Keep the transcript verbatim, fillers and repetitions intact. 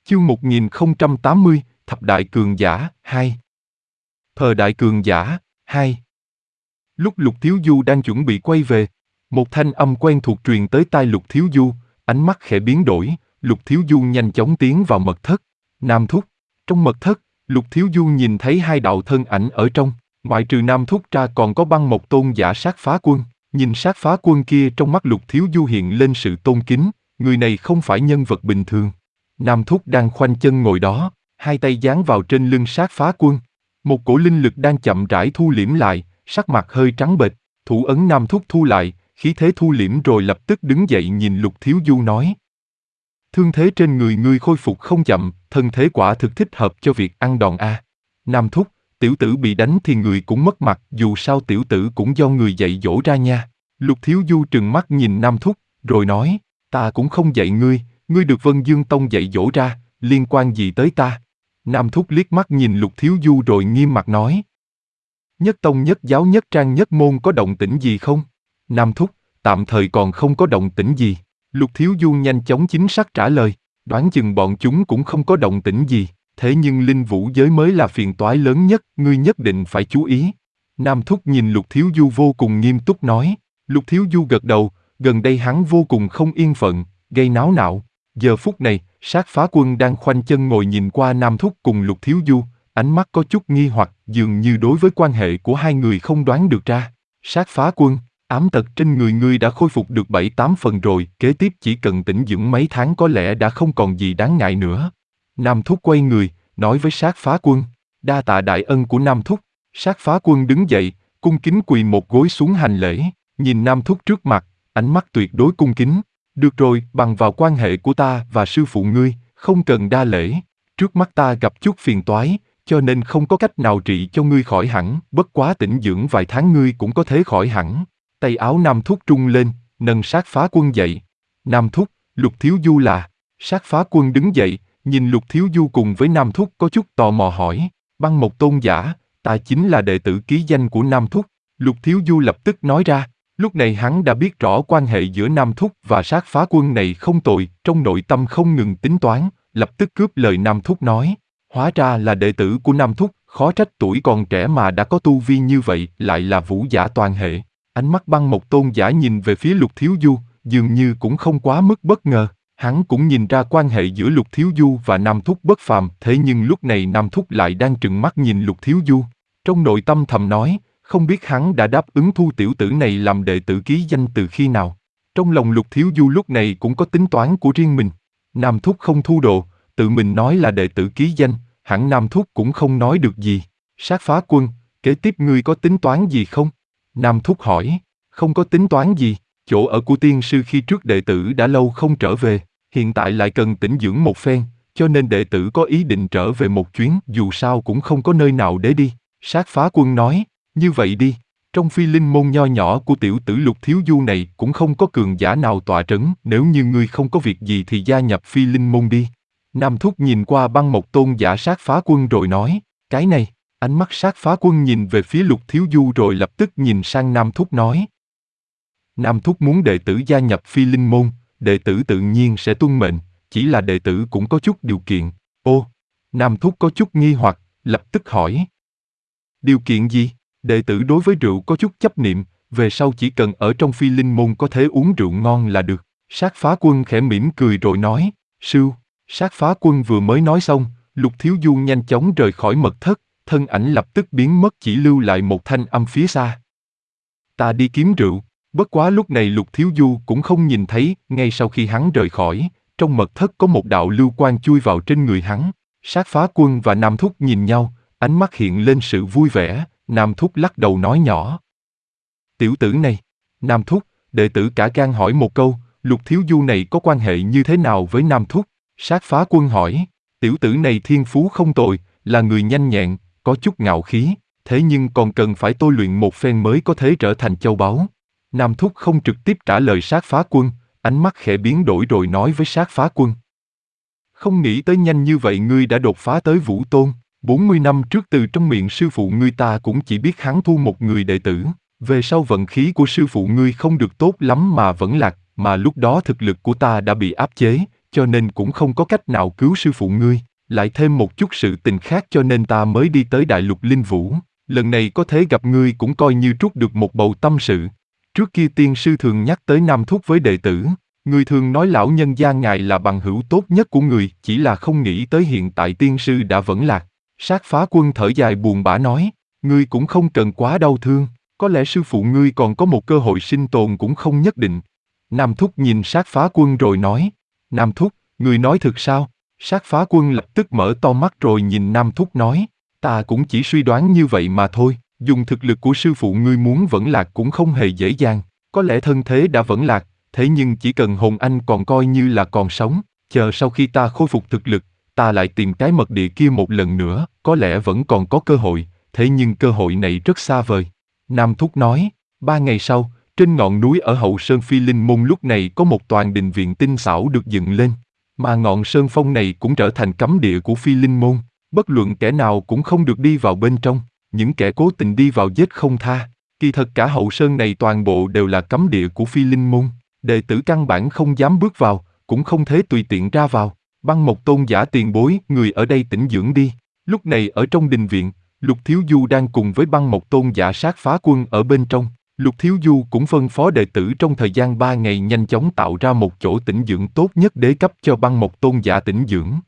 Chương một nghìn không trăm tám mươi, Thập Đại Cường Giả, hai. Thờ Đại Cường Giả, hai. Lúc Lục Thiếu Du đang chuẩn bị quay về, một thanh âm quen thuộc truyền tới tai Lục Thiếu Du, ánh mắt khẽ biến đổi, Lục Thiếu Du nhanh chóng tiến vào mật thất. Nam Thúc. Trong mật thất, Lục Thiếu Du nhìn thấy hai đạo thân ảnh ở trong, ngoại trừ Nam Thúc ra còn có Băng Mộc Tôn giả Sát Phá Quân. Nhìn Sát Phá Quân kia, trong mắt Lục Thiếu Du hiện lên sự tôn kính, người này không phải nhân vật bình thường. Nam Thúc đang khoanh chân ngồi đó, hai tay dán vào trên lưng Sát Phá Quân. Một cổ linh lực đang chậm rãi thu liễm lại, sắc mặt hơi trắng bệch, thủ ấn Nam Thúc thu lại, khí thế thu liễm rồi lập tức đứng dậy nhìn Lục Thiếu Du nói. Thương thế trên người ngươi khôi phục không chậm, thân thế quả thực thích hợp cho việc ăn đòn a. Nam Thúc, tiểu tử bị đánh thì người cũng mất mặt, dù sao tiểu tử cũng do người dạy dỗ ra nha. Lục Thiếu Du trừng mắt nhìn Nam Thúc, rồi nói, ta cũng không dạy ngươi, ngươi được Vân Dương Tông dạy dỗ ra, liên quan gì tới ta? Nam Thúc liếc mắt nhìn Lục Thiếu Du rồi nghiêm mặt nói. Nhất tông nhất giáo nhất trang nhất môn có động tĩnh gì không? Nam Thúc, tạm thời còn không có động tĩnh gì. Lục Thiếu Du nhanh chóng chính xác trả lời, đoán chừng bọn chúng cũng không có động tĩnh gì, thế nhưng linh vũ giới mới là phiền toái lớn nhất, ngươi nhất định phải chú ý. Nam Thúc nhìn Lục Thiếu Du vô cùng nghiêm túc nói. Lục Thiếu Du gật đầu, gần đây hắn vô cùng không yên phận, gây náo nạo. Giờ phút này, Sát Phá Quân đang khoanh chân ngồi nhìn qua Nam Thúc cùng Lục Thiếu Du, ánh mắt có chút nghi hoặc, dường như đối với quan hệ của hai người không đoán được ra. Sát Phá Quân, ám tật trên người ngươi đã khôi phục được bảy tám phần rồi, kế tiếp chỉ cần tĩnh dưỡng mấy tháng có lẽ đã không còn gì đáng ngại nữa. Nam Thúc quay người, nói với Sát Phá Quân, đa tạ đại ân của Nam Thúc. Sát Phá Quân đứng dậy, cung kính quỳ một gối xuống hành lễ, nhìn Nam Thúc trước mặt, ánh mắt tuyệt đối cung kính. Được rồi, bằng vào quan hệ của ta và sư phụ ngươi, không cần đa lễ. Trước mắt ta gặp chút phiền toái, cho nên không có cách nào trị cho ngươi khỏi hẳn, bất quá tĩnh dưỡng vài tháng ngươi cũng có thể khỏi hẳn. Tay áo Nam Thúc trung lên, nâng Sát Phá Quân dậy. Nam Thúc, Lục Thiếu Du là? Sát Phá Quân đứng dậy, nhìn Lục Thiếu Du cùng với Nam Thúc có chút tò mò hỏi. Băng Mộc Tôn giả, ta chính là đệ tử ký danh của Nam Thúc. Lục Thiếu Du lập tức nói ra. Lúc này hắn đã biết rõ quan hệ giữa Nam Thúc và Sát Phá Quân này không tồi, trong nội tâm không ngừng tính toán, lập tức cướp lời Nam Thúc nói. Hóa ra là đệ tử của Nam Thúc, khó trách tuổi còn trẻ mà đã có tu vi như vậy, lại là vũ giả toàn hệ. Ánh mắt Băng Mộc Tôn giả nhìn về phía Lục Thiếu Du, dường như cũng không quá mức bất ngờ. Hắn cũng nhìn ra quan hệ giữa Lục Thiếu Du và Nam Thúc bất phàm, thế nhưng lúc này Nam Thúc lại đang trừng mắt nhìn Lục Thiếu Du. Trong nội tâm thầm nói, không biết hắn đã đáp ứng thu tiểu tử này làm đệ tử ký danh từ khi nào. Trong lòng Lục Thiếu Du lúc này cũng có tính toán của riêng mình. Nam Thúc không thu đồ, tự mình nói là đệ tử ký danh, hẳn Nam Thúc cũng không nói được gì. Sát Phá Quân, kế tiếp ngươi có tính toán gì không? Nam Thúc hỏi, không có tính toán gì, chỗ ở của tiên sư khi trước đệ tử đã lâu không trở về, hiện tại lại cần tĩnh dưỡng một phen, cho nên đệ tử có ý định trở về một chuyến, dù sao cũng không có nơi nào để đi. Sát Phá Quân nói, như vậy đi, trong phi linh môn nho nhỏ của tiểu tử Lục Thiếu Du này cũng không có cường giả nào tọa trấn, nếu như ngươi không có việc gì thì gia nhập phi linh môn đi. Nam Thúc nhìn qua Băng Mộc Tôn giả Sát Phá Quân rồi nói, cái này, ánh mắt Sát Phá Quân nhìn về phía Lục Thiếu Du rồi lập tức nhìn sang Nam Thúc nói. Nam Thúc muốn đệ tử gia nhập phi linh môn, đệ tử tự nhiên sẽ tuân mệnh, chỉ là đệ tử cũng có chút điều kiện. Ô, Nam Thúc có chút nghi hoặc, lập tức hỏi. Điều kiện gì? Đệ tử đối với rượu có chút chấp niệm, về sau chỉ cần ở trong phi linh môn có thể uống rượu ngon là được. Sát Phá Quân khẽ mỉm cười rồi nói, sư. Sát Phá Quân vừa mới nói xong, Lục Thiếu Du nhanh chóng rời khỏi mật thất, thân ảnh lập tức biến mất chỉ lưu lại một thanh âm phía xa. Ta đi kiếm rượu, bất quá lúc này Lục Thiếu Du cũng không nhìn thấy, ngay sau khi hắn rời khỏi, trong mật thất có một đạo lưu quang chui vào trên người hắn. Sát Phá Quân và Nam Thúc nhìn nhau, ánh mắt hiện lên sự vui vẻ, Nam Thúc lắc đầu nói nhỏ. Tiểu tử này, Nam Thúc, đệ tử cả gan hỏi một câu, Lục Thiếu Du này có quan hệ như thế nào với Nam Thúc? Sát Phá Quân hỏi, tiểu tử này thiên phú không tồi, là người nhanh nhẹn, có chút ngạo khí, thế nhưng còn cần phải tôi luyện một phen mới có thể trở thành châu báu. Nam Thúc không trực tiếp trả lời Sát Phá Quân, ánh mắt khẽ biến đổi rồi nói với Sát Phá Quân. Không nghĩ tới nhanh như vậy ngươi đã đột phá tới Vũ Tôn, bốn mươi năm trước từ trong miệng sư phụ ngươi ta cũng chỉ biết hắn thu một người đệ tử, về sau vận khí của sư phụ ngươi không được tốt lắm mà vẫn lạc, mà lúc đó thực lực của ta đã bị áp chế, cho nên cũng không có cách nào cứu sư phụ ngươi, lại thêm một chút sự tình khác cho nên ta mới đi tới Đại Lục Linh Vũ. Lần này có thể gặp ngươi cũng coi như trút được một bầu tâm sự. Trước kia tiên sư thường nhắc tới Nam Thúc với đệ tử, người thường nói lão nhân gia ngài là bằng hữu tốt nhất của người, chỉ là không nghĩ tới hiện tại tiên sư đã vẫn lạc. Sát Phá Quân thở dài buồn bã nói, ngươi cũng không cần quá đau thương, có lẽ sư phụ ngươi còn có một cơ hội sinh tồn cũng không nhất định. Nam Thúc nhìn Sát Phá Quân rồi nói, Nam Thúc, ngươi nói thật sao? Sát Phá Quân lập tức mở to mắt rồi nhìn Nam Thúc nói, ta cũng chỉ suy đoán như vậy mà thôi, dùng thực lực của sư phụ ngươi muốn vẫn lạc cũng không hề dễ dàng, có lẽ thân thế đã vẫn lạc, thế nhưng chỉ cần hồn anh còn coi như là còn sống, chờ sau khi ta khôi phục thực lực, ta lại tìm cái mật địa kia một lần nữa, có lẽ vẫn còn có cơ hội, thế nhưng cơ hội này rất xa vời. Nam Thúc nói, ba ngày sau, trên ngọn núi ở hậu sơn Phi Linh Môn lúc này có một tòa đình viện tinh xảo được dựng lên, mà ngọn sơn phong này cũng trở thành cấm địa của Phi Linh Môn, bất luận kẻ nào cũng không được đi vào bên trong, những kẻ cố tình đi vào giết không tha. Kỳ thật cả hậu sơn này toàn bộ đều là cấm địa của Phi Linh Môn, đệ tử căn bản không dám bước vào, cũng không thể tùy tiện ra vào. Băng Mộc Tôn giả tiền bối, người ở đây tĩnh dưỡng đi. Lúc này ở trong đình viện, Lục Thiếu Du đang cùng với Băng Mộc Tôn giả Sát Phá Quân ở bên trong. Lục Thiếu Du cũng phân phó đệ tử trong thời gian ba ngày nhanh chóng tạo ra một chỗ tĩnh dưỡng tốt nhất đế cấp cho Băng Mộc Tôn giả tĩnh dưỡng.